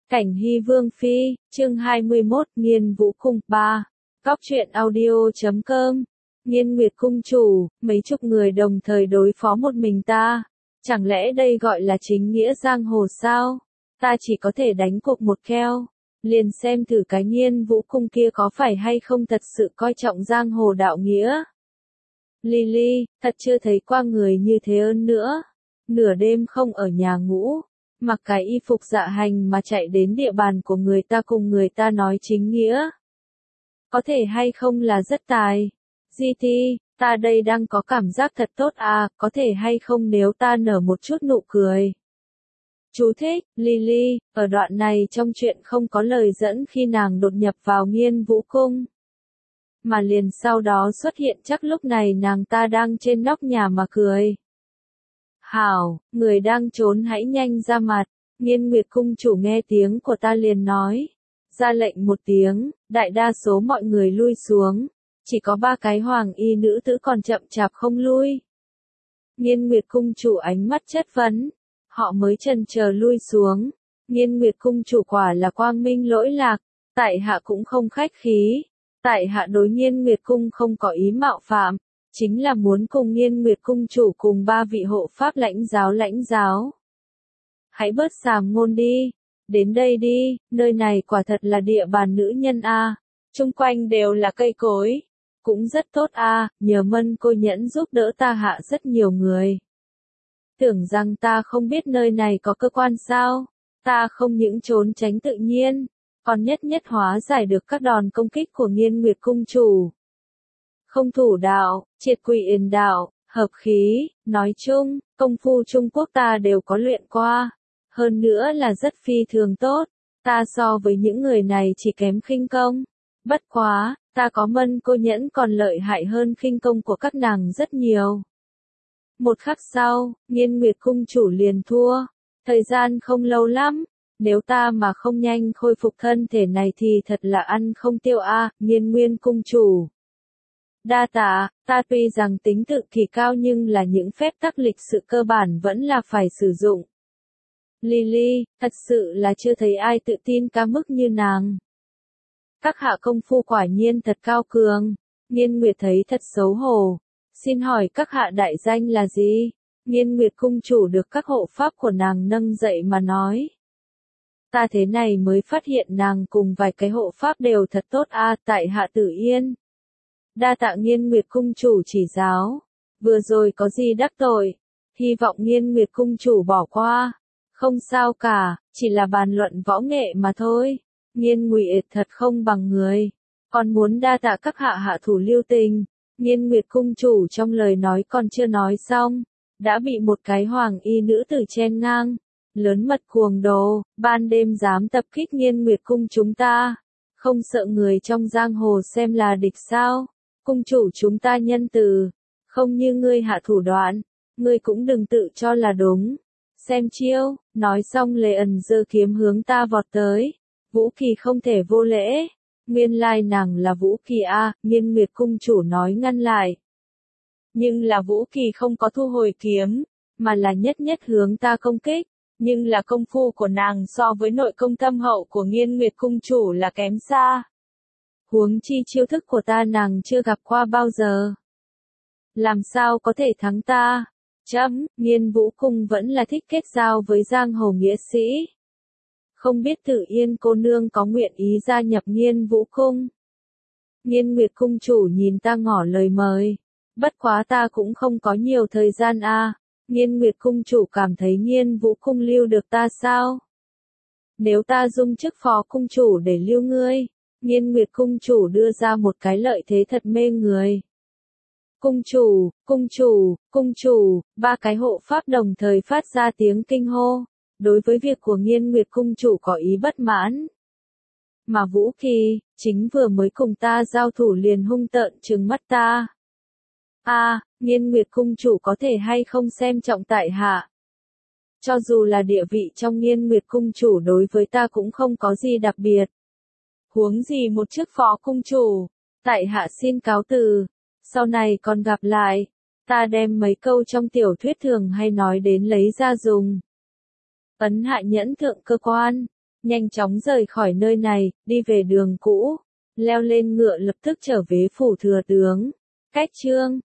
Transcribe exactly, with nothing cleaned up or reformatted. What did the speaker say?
Cảnh Hy Vương Phi, chương hai mươi mốt, Nghiên Vũ Cung, ba. Góc truyện audio chấm com. Nghiên Nguyệt Cung chủ, mấy chục người đồng thời đối phó một mình ta. Chẳng lẽ đây gọi là chính nghĩa giang hồ sao? Ta chỉ có thể đánh cuộc một keo. Liền xem thử cái Nghiên Vũ Cung kia có phải hay không thật sự coi trọng giang hồ đạo nghĩa. Lily, thật chưa thấy qua người như thế ơn nữa. Nửa đêm không ở nhà ngủ, mặc cái y phục dạ hành mà chạy đến địa bàn của người ta cùng người ta nói chính nghĩa. Có thể hay không là rất tài. giê tê, ta đây đang có cảm giác thật tốt à, có thể hay không nếu ta nở một chút nụ cười. Chú thích, Lily, ở đoạn này trong chuyện không có lời dẫn khi nàng đột nhập vào Nghiên Vũ Cung. Mà liền sau đó xuất hiện chắc lúc này nàng ta đang trên nóc nhà mà cười. Hảo, người đang trốn hãy nhanh ra mặt. Nghiên Nguyệt Cung chủ nghe tiếng của ta liền nói. Ra lệnh một tiếng, đại đa số mọi người lui xuống. Chỉ có ba cái hoàng y nữ tử còn chậm chạp không lui. Nghiên Nguyệt Cung chủ ánh mắt chất vấn. Họ mới chần chờ lui xuống. Nghiên Nguyệt Cung chủ quả là quang minh lỗi lạc. Tại hạ cũng không khách khí. Tại hạ đối Nghiên Nguyệt Cung không có ý mạo phạm. Chính là muốn cùng Nghiên Nguyệt Cung chủ cùng ba vị hộ pháp lãnh giáo lãnh giáo. Hãy bớt sàm ngôn đi. Đến đây đi, nơi này quả thật là địa bàn nữ nhân a. À. Chung quanh đều là cây cối. Cũng rất tốt a, à, nhờ Mân cô nhẫn giúp đỡ ta hạ rất nhiều người. Tưởng rằng ta không biết nơi này có cơ quan sao. Ta không những trốn tránh tự nhiên, còn nhất nhất hóa giải được các đòn công kích của Nghiên Nguyệt Cung chủ. Không thủ đạo, triệt quỷ yền đạo, hợp khí, nói chung, công phu Trung Quốc ta đều có luyện qua. Hơn nữa là rất phi thường tốt. Ta so với những người này chỉ kém khinh công. Bất quá, ta có Mân cô nhẫn còn lợi hại hơn khinh công của các nàng rất nhiều. Một khắc sau, Nghiên Nguyệt Cung chủ liền thua. Thời gian không lâu lắm. Nếu ta mà không nhanh khôi phục thân thể này thì thật là ăn không tiêu a, à, Nghiên Nguyên Cung chủ. Đa tạ, ta tuy rằng tính tự kỳ cao nhưng là những phép tắc lịch sự cơ bản vẫn là phải sử dụng. Lily, thật sự là chưa thấy ai tự tin ca mức như nàng. Các hạ công phu quả nhiên thật cao cường. Nghiên Nguyệt thấy thật xấu hổ. Xin hỏi các hạ đại danh là gì? Nghiên Nguyệt Cung chủ được các hộ pháp của nàng nâng dậy mà nói. Ta thế này mới phát hiện nàng cùng vài cái hộ pháp đều thật tốt a, à, tại hạ Tử Yên. Đa tạ Nghiên Nguyệt Cung chủ chỉ giáo. Vừa rồi có gì đắc tội. Hy vọng Nghiên Nguyệt Cung chủ bỏ qua. Không sao cả, chỉ là bàn luận võ nghệ mà thôi. Nghiên Nguyệt thật không bằng người. Còn muốn đa tạ các hạ hạ thủ lưu tình. Nghiên Nguyệt Cung chủ trong lời nói còn chưa nói xong. Đã bị một cái hoàng y nữ tử chen ngang. Lớn mật cuồng đồ, ban đêm dám tập kích Nghiên Nguyệt Cung chúng ta. Không sợ người trong giang hồ xem là địch sao. Cung chủ chúng ta nhân từ. Không như ngươi hạ thủ đoạn. Ngươi cũng đừng tự cho là đúng. Xem chiêu, nói xong Lê ẩn giơ kiếm hướng ta vọt tới. Vũ Kỳ không thể vô lễ. Nguyên lai nàng là Vũ Kỳ a, à, Nghiên Nguyệt Cung chủ nói ngăn lại. Nhưng là Vũ Kỳ không có thu hồi kiếm, mà là nhất nhất hướng ta công kích. Nhưng là công phu của nàng so với nội công thâm hậu của Nghiên Nguyệt Cung chủ là kém xa. Huống chi chiêu thức của ta nàng chưa gặp qua bao giờ. Làm sao có thể thắng ta? Chấm, Nghiên Vũ Cung vẫn là thích kết giao với giang hồ nghĩa sĩ. Không biết Tử Yên cô nương có nguyện ý gia nhập Nghiên Vũ Cung. Nghiên Nguyệt Cung chủ nhìn ta ngỏ lời mời. Bất quá ta cũng không có nhiều thời gian a. À. Nghiên Nguyệt Cung chủ cảm thấy Nghiên Vũ Cung lưu được ta sao? Nếu ta dung chức phó cung chủ để lưu ngươi. Nghiên Nguyệt Cung chủ đưa ra một cái lợi thế thật mê người. Cung chủ, cung chủ, cung chủ, ba cái hộ pháp đồng thời phát ra tiếng kinh hô. Đối với việc của Nghiên Nguyệt Cung chủ có ý bất mãn. Mà Vũ Kỳ, chính vừa mới cùng ta giao thủ liền hung tợn trừng mắt ta. A, à, Nghiên Nguyệt Cung chủ có thể hay không xem trọng tại hạ. Cho dù là địa vị trong Nghiên Nguyệt Cung chủ đối với ta cũng không có gì đặc biệt. Huống gì một chức phó cung chủ, tại hạ xin cáo từ. Sau này còn gặp lại, ta đem mấy câu trong tiểu thuyết thường hay nói đến lấy ra dùng. Ấn hạ nhẫn thượng cơ quan, nhanh chóng rời khỏi nơi này, đi về đường cũ, leo lên ngựa lập tức trở về phủ thừa tướng. Cách chương